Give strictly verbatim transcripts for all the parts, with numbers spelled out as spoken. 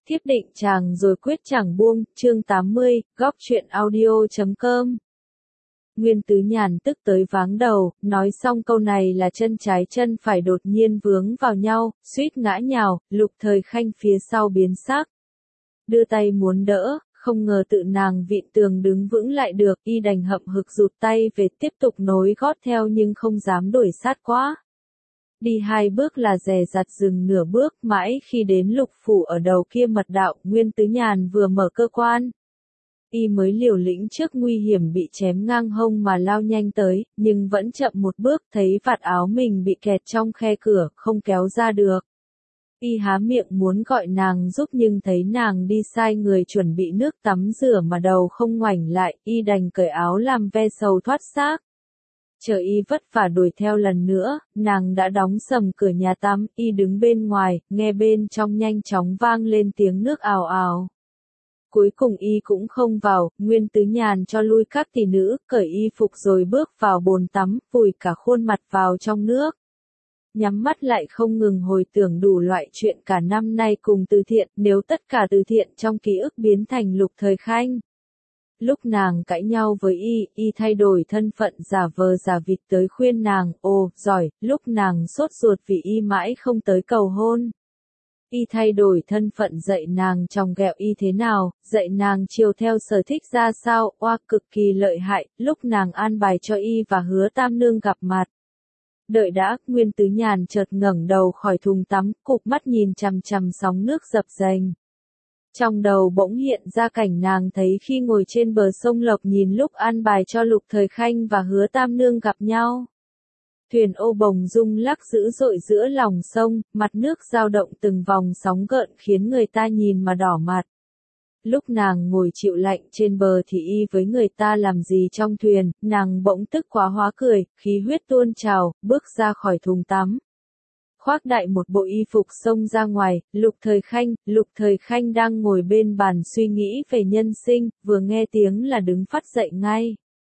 Thiếp định chàng rồi quyết chẳng buông, chương tám mươi, góc truyện audio chấm com. Nguyên Tứ Nhàn tức tới váng đầu, nói xong câu này là chân trái chân phải đột nhiên vướng vào nhau, suýt ngã nhào, Lục Thời Khanh phía sau biến sắc. Đưa tay muốn đỡ, không ngờ tự nàng vịn tường đứng vững lại được, y đành hậm hực rụt tay về tiếp tục nối gót theo nhưng không dám đuổi sát quá. Đi hai bước là dè dặt dừng nửa bước, mãi khi đến Lục phủ ở đầu kia mật đạo, Nguyên Tứ Nhàn vừa mở cơ quan. Y mới liều lĩnh trước nguy hiểm bị chém ngang hông mà lao nhanh tới, nhưng vẫn chậm một bước, thấy vạt áo mình bị kẹt trong khe cửa, không kéo ra được. Y há miệng muốn gọi nàng giúp nhưng thấy nàng đi sai người chuẩn bị nước tắm rửa mà đầu không ngoảnh lại, y đành cởi áo làm ve sầu thoát xác. Chờ y vất vả đuổi theo lần nữa, nàng đã đóng sầm cửa nhà tắm, y đứng bên ngoài, nghe bên trong nhanh chóng vang lên tiếng nước ào ào. Cuối cùng y cũng không vào, Nguyên Tứ Nhàn cho lui các tỷ nữ, cởi y phục rồi bước vào bồn tắm, vùi cả khuôn mặt vào trong nước. Nhắm mắt lại không ngừng hồi tưởng đủ loại chuyện cả năm nay cùng Từ Thiện, nếu tất cả Từ Thiện trong ký ức biến thành Lục Thời Khanh. Lúc nàng cãi nhau với y, y thay đổi thân phận giả vờ giả vịt tới khuyên nàng, ồ, giỏi, lúc nàng sốt ruột vì y mãi không tới cầu hôn. Y thay đổi thân phận dạy nàng chòng ghẹo y thế nào, dạy nàng chiều theo sở thích ra sao, oa cực kỳ lợi hại, lúc nàng an bài cho y và Hứa Tam Nương gặp mặt. Đợi đã, Nguyên Tứ Nhàn chợt ngẩng đầu khỏi thùng tắm, cụp mắt nhìn chằm chằm sóng nước dập dềnh. Trong đầu bỗng hiện ra cảnh nàng thấy khi ngồi trên bờ sông Lộc nhìn lúc an bài cho Lục Thời Khanh và Hứa Tam Nương gặp nhau. Thuyền ô bồng rung lắc dữ dội giữa lòng sông, mặt nước dao động từng vòng sóng gợn khiến người ta nhìn mà đỏ mặt. Lúc nàng ngồi chịu lạnh trên bờ thì y với người ta làm gì trong thuyền, nàng bỗng tức quá hóa cười, khí huyết tuôn trào, bước ra khỏi thùng tắm. Khoác đại một bộ y phục xông ra ngoài, Lục Thời Khanh, Lục Thời Khanh đang ngồi bên bàn suy nghĩ về nhân sinh, vừa nghe tiếng là đứng phắt dậy ngay.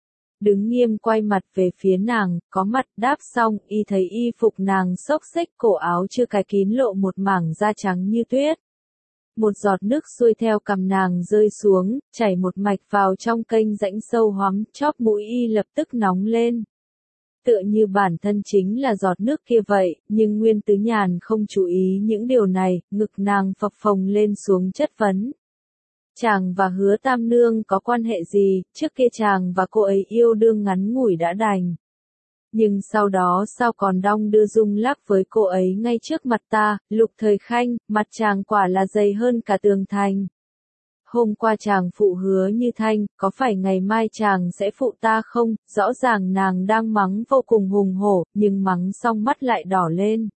Đứng nghiêm quay mặt về phía nàng, có mặt đáp xong, y thấy y phục nàng xốc xếch, cổ áo chưa cài kín lộ một mảng da trắng như tuyết. Một giọt nước xuôi theo cằm nàng rơi xuống, chảy một mạch vào trong kênh rãnh sâu hoắm, chóp mũi y lập tức nóng lên. Tựa như bản thân chính là giọt nước kia vậy, nhưng Nguyên Tứ Nhàn không chú ý những điều này, ngực nàng phập phồng lên xuống chất vấn. Chàng và Hứa Tam Nương có quan hệ gì, trước kia chàng và cô ấy yêu đương ngắn ngủi đã đành. Nhưng sau đó sao còn đong đưa rung lắc với cô ấy ngay trước mặt ta, Lục Thời Khanh, mặt chàng quả là dày hơn cả tường thành. Hôm qua chàng phụ Hứa Như Thanh, có phải ngày mai chàng sẽ phụ ta không, rõ ràng nàng đang mắng vô cùng hùng hổ, nhưng mắng xong mắt lại đỏ lên.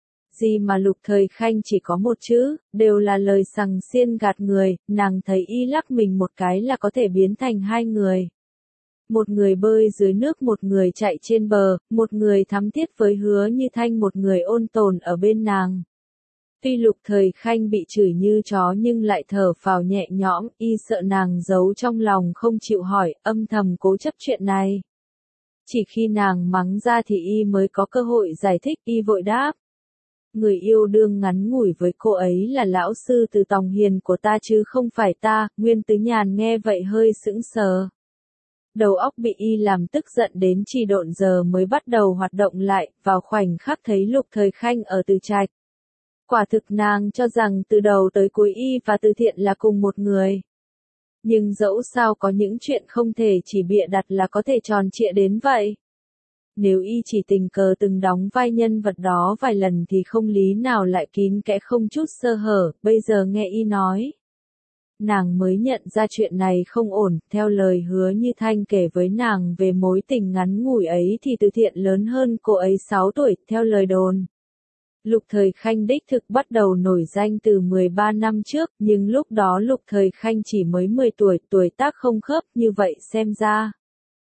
Gì mà Lục Thời Khanh chỉ có một chữ, đều là lời sằng xiên gạt người, nàng thấy y lắc mình một cái là có thể biến thành hai người. Một người bơi dưới nước, một người chạy trên bờ, một người thắm thiết với Hứa Như Thanh, một người ôn tồn ở bên nàng. Tuy Lục Thời Khanh bị chửi như chó nhưng lại thở phào nhẹ nhõm, y sợ nàng giấu trong lòng không chịu hỏi, âm thầm cố chấp chuyện này. Chỉ khi nàng mắng ra thì y mới có cơ hội giải thích, y vội đáp. Người yêu đương ngắn ngủi với cô ấy là lão sư Từ Tòng Hiền của ta chứ không phải ta. Nguyên Tứ Nhàn nghe vậy hơi sững sờ. Đầu óc bị y làm tức giận đến chỉ độn giờ mới bắt đầu hoạt động lại, vào khoảnh khắc thấy Lục Thời Khanh ở Từ Trạch. Quả thực nàng cho rằng từ đầu tới cuối y và Từ Thiện là cùng một người. Nhưng dẫu sao có những chuyện không thể chỉ bịa đặt là có thể tròn trịa đến vậy. Nếu y chỉ tình cờ từng đóng vai nhân vật đó vài lần thì không lý nào lại kín kẽ không chút sơ hở, bây giờ nghe y nói. Nàng mới nhận ra chuyện này không ổn, theo lời Hứa Như Thanh kể với nàng về mối tình ngắn ngủi ấy thì Từ Thiện lớn hơn cô ấy sáu tuổi, theo lời đồn. Lục Thời Khanh đích thực bắt đầu nổi danh từ mười ba năm trước, nhưng lúc đó Lục Thời Khanh chỉ mới mười tuổi, tuổi tác không khớp, như vậy xem ra.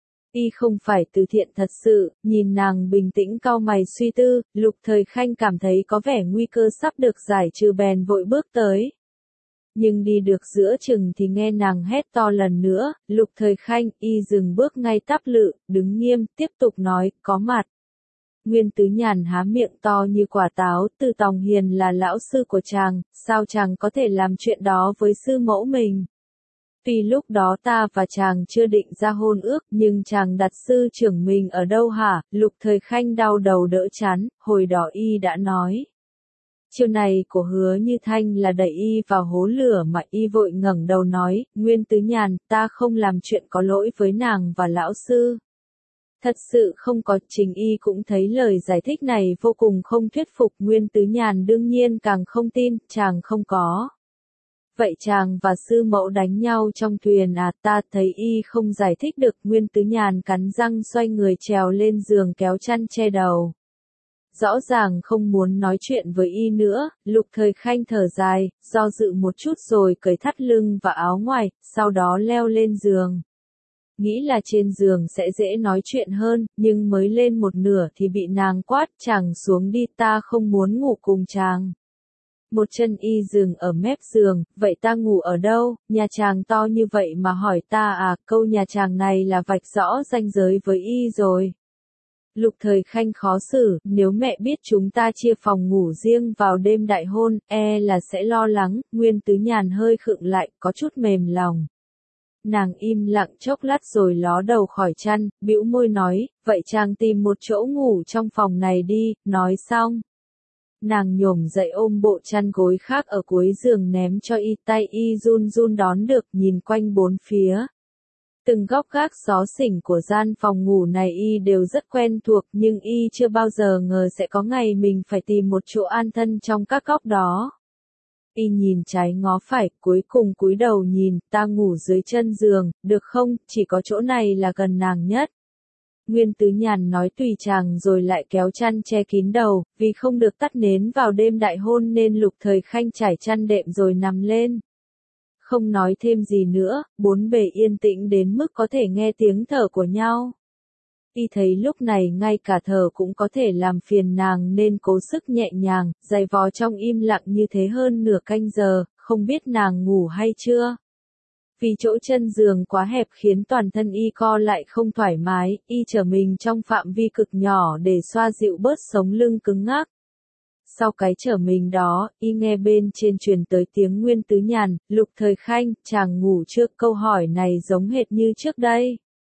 Y không phải Từ Thiện thật sự, nhìn nàng bình tĩnh cau mày suy tư, Lục Thời Khanh cảm thấy có vẻ nguy cơ sắp được giải trừ bèn vội bước tới. Nhưng đi được giữa chừng thì nghe nàng hét to lần nữa, Lục Thời Khanh, y dừng bước ngay tắp lự, đứng nghiêm, tiếp tục nói, có mặt. Nguyên Tứ Nhàn há miệng to như quả táo, Từ Tòng Hiền là lão sư của chàng, sao chàng có thể làm chuyện đó với sư mẫu mình? Tuy lúc đó ta và chàng chưa định ra hôn ước, nhưng chàng đặt sư trưởng mình ở đâu hả? Lục Thời Khanh đau đầu đỡ chán, hồi đó y đã nói. Chiều này của Hứa Như Thanh là đẩy y vào hố lửa mà y vội ngẩng đầu nói, Nguyên Tứ Nhàn, ta không làm chuyện có lỗi với nàng và lão sư. Thật sự không có, chính y cũng thấy lời giải thích này vô cùng không thuyết phục, Nguyên Tứ Nhàn đương nhiên càng không tin, chàng không có. Vậy chàng và sư mẫu đánh nhau trong thuyền à? Ta thấy y không giải thích được. Nguyên Tứ Nhàn cắn răng xoay người trèo lên giường kéo chăn che đầu. Rõ ràng không muốn nói chuyện với y nữa, Lục Thời Khanh thở dài, do dự một chút rồi cởi thắt lưng và áo ngoài, sau đó leo lên giường. Nghĩ là trên giường sẽ dễ nói chuyện hơn, nhưng mới lên một nửa thì bị nàng quát, chàng xuống đi, ta không muốn ngủ cùng chàng. Một chân y dừng ở mép giường, vậy ta ngủ ở đâu? Nhà chàng to như vậy mà hỏi ta à? Câu nhà chàng này là vạch rõ ranh giới với y rồi. Lục Thời Khanh khó xử, nếu mẹ biết chúng ta chia phòng ngủ riêng vào đêm đại hôn, e là sẽ lo lắng. Nguyên Tứ Nhàn hơi khựng lại, có chút mềm lòng. Nàng im lặng chốc lát rồi ló đầu khỏi chăn, bĩu môi nói, vậy chàng tìm một chỗ ngủ trong phòng này đi. Nói xong, nàng nhổm dậy ôm bộ chăn gối khác ở cuối giường ném cho y, tay y run run đón được, nhìn quanh bốn phía. Từng góc gác xó xỉnh của gian phòng ngủ này y đều rất quen thuộc, nhưng y chưa bao giờ ngờ sẽ có ngày mình phải tìm một chỗ an thân trong các góc đó. Y nhìn trái ngó phải, cuối cùng cúi đầu nhìn, ta ngủ dưới chân giường, được không? Chỉ có chỗ này là gần nàng nhất. Nguyên Tứ Nhàn nói tùy chàng rồi lại kéo chăn che kín đầu, vì không được tắt nến vào đêm đại hôn nên Lục Thời Khanh trải chăn đệm rồi nằm lên. Không nói thêm gì nữa, bốn bề yên tĩnh đến mức có thể nghe tiếng thở của nhau. Y thấy lúc này ngay cả thở cũng có thể làm phiền nàng nên cố sức nhẹ nhàng, giày vò trong im lặng như thế hơn nửa canh giờ, không biết nàng ngủ hay chưa. Vì chỗ chân giường quá hẹp khiến toàn thân y co lại không thoải mái, y trở mình trong phạm vi cực nhỏ để xoa dịu bớt sống lưng cứng ngắc. Sau cái trở mình đó, y nghe bên trên truyền tới tiếng Nguyên Tứ Nhàn, Lục Thời Khanh, chàng ngủ chưa? Câu hỏi này giống hệt như trước đây.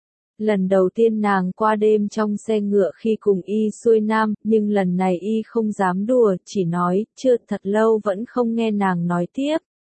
Lần đầu tiên nàng qua đêm trong xe ngựa khi cùng y xuôi nam, nhưng lần này y không dám đùa, chỉ nói, chưa, thật lâu vẫn không nghe nàng nói tiếp.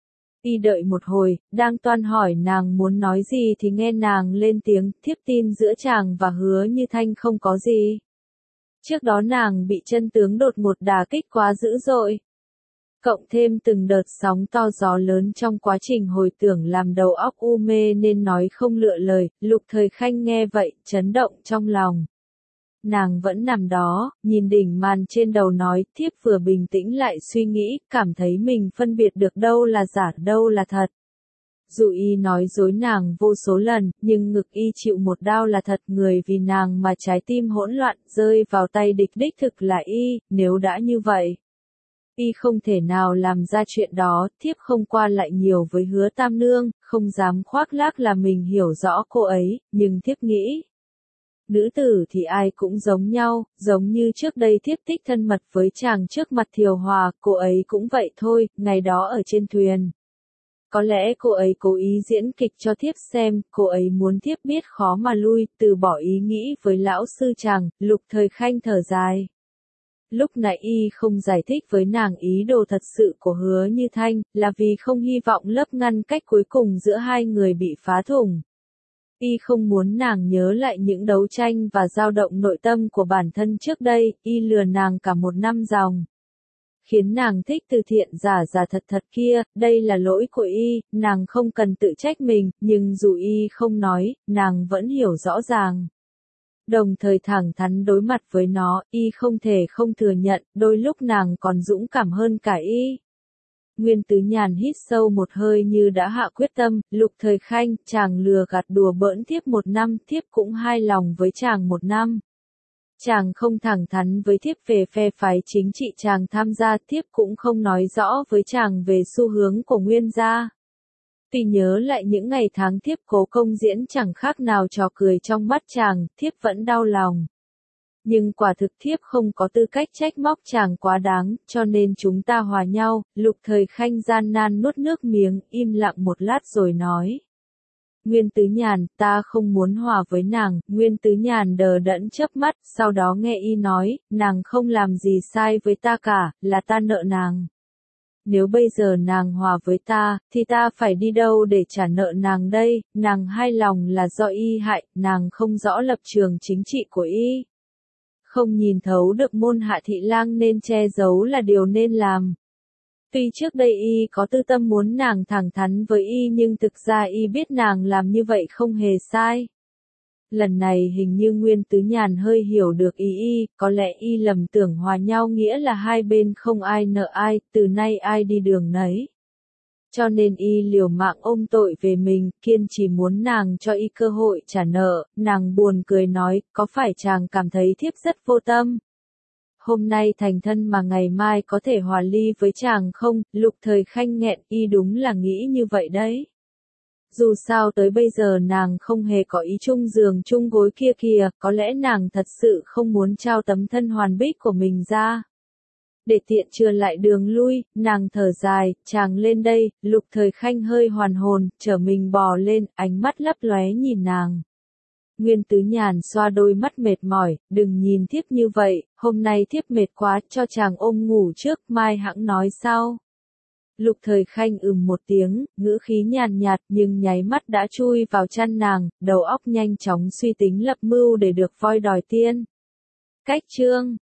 Y đợi một hồi, đang toan hỏi nàng muốn nói gì thì nghe nàng lên tiếng, thiếp tin giữa chàng và Hứa Như Thanh không có gì. Trước đó nàng bị chân tướng đột ngột đả kích quá dữ dội. Cộng thêm từng đợt sóng to gió lớn trong quá trình hồi tưởng làm đầu óc u mê nên nói không lựa lời, Lục Thời Khanh nghe vậy, chấn động trong lòng. Nàng vẫn nằm đó, nhìn đỉnh màn trên đầu nói, thiếp vừa bình tĩnh lại suy nghĩ, cảm thấy mình phân biệt được đâu là giả, đâu là thật. Dù y nói dối nàng vô số lần, nhưng ngực y chịu một đau là thật, người vì nàng mà trái tim hỗn loạn, rơi vào tay địch đích thực là y, nếu đã như vậy. Y không thể nào làm ra chuyện đó, thiếp không qua lại nhiều với Hứa Tam Nương, không dám khoác lác là mình hiểu rõ cô ấy, nhưng thiếp nghĩ. Nữ tử thì ai cũng giống nhau, giống như trước đây thiếp thích thân mật với chàng trước mặt Thiều Hòa, cô ấy cũng vậy thôi, ngày đó ở trên thuyền. Có lẽ cô ấy cố ý diễn kịch cho thiếp xem, cô ấy muốn thiếp biết khó mà lui, từ bỏ ý nghĩ với lão sư chàng. Lục Thời Khanh thở dài. Lúc nãy y không giải thích với nàng ý đồ thật sự của Hứa Như Thanh, là vì không hy vọng lấp ngăn cách cuối cùng giữa hai người bị phá thủng. Y không muốn nàng nhớ lại những đấu tranh và dao động nội tâm của bản thân trước đây, y lừa nàng cả một năm dòng. Khiến nàng thích từ thiện giả giả thật thật kia, đây là lỗi của y, nàng không cần tự trách mình, nhưng dù y không nói, nàng vẫn hiểu rõ ràng. Đồng thời thẳng thắn đối mặt với nó, y không thể không thừa nhận, đôi lúc nàng còn dũng cảm hơn cả y. Nguyên Tứ Nhàn hít sâu một hơi như đã hạ quyết tâm, Lục Thời Khanh, chàng lừa gạt đùa bỡn thiếp một năm, thiếp cũng hài lòng với chàng một năm. Chàng không thẳng thắn với thiếp về phe phái chính trị chàng tham gia, thiếp cũng không nói rõ với chàng về xu hướng của Nguyên gia. Tuy nhớ lại những ngày tháng thiếp cố công diễn chẳng khác nào trò cười trong mắt chàng, thiếp vẫn đau lòng. Nhưng quả thực thiếp không có tư cách trách móc chàng quá đáng, cho nên chúng ta hòa nhau. Lục Thời Khanh gian nan nuốt nước miếng, im lặng một lát rồi nói. Nguyên Tứ Nhàn, ta không muốn hòa với nàng. Nguyên Tứ Nhàn đờ đẫn chớp mắt, sau đó nghe y nói, nàng không làm gì sai với ta cả, là ta nợ nàng. Nếu bây giờ nàng hòa với ta, thì ta phải đi đâu để trả nợ nàng đây? Nàng hai lòng là do y hại, nàng không rõ lập trường chính trị của y. Không nhìn thấu được môn Hạ Thị Lang nên che giấu là điều nên làm. Tuy trước đây y có tư tâm muốn nàng thẳng thắn với y nhưng thực ra y biết nàng làm như vậy không hề sai. Lần này hình như Nguyên Tứ Nhàn hơi hiểu được ý y, có lẽ y lầm tưởng hòa nhau nghĩa là hai bên không ai nợ ai, từ nay ai đi đường nấy. Cho nên y liều mạng ôm tội về mình, kiên trì muốn nàng cho y cơ hội trả nợ. Nàng buồn cười nói, có phải chàng cảm thấy thiếp rất vô tâm? Hôm nay thành thân mà ngày mai có thể hòa ly với chàng không? Lục Thời Khanh nghẹn, y đúng là nghĩ như vậy đấy. Dù sao tới bây giờ nàng không hề có ý chung giường chung gối kia kìa, có lẽ nàng thật sự không muốn trao tấm thân hoàn bích của mình ra. Để tiện chừa lại đường lui, nàng thở dài, chàng lên đây. Lục Thời Khanh hơi hoàn hồn, trở mình bò lên, ánh mắt lấp lóe nhìn nàng. Nguyên Tứ Nhàn xoa đôi mắt mệt mỏi, đừng nhìn thiếp như vậy, hôm nay thiếp mệt quá, cho chàng ôm ngủ trước, mai hẵng nói sau. Lục Thời Khanh ừm một tiếng, ngữ khí nhàn nhạt nhưng nháy mắt đã chui vào chăn nàng, đầu óc nhanh chóng suy tính lập mưu để được voi đòi tiên. Cách chương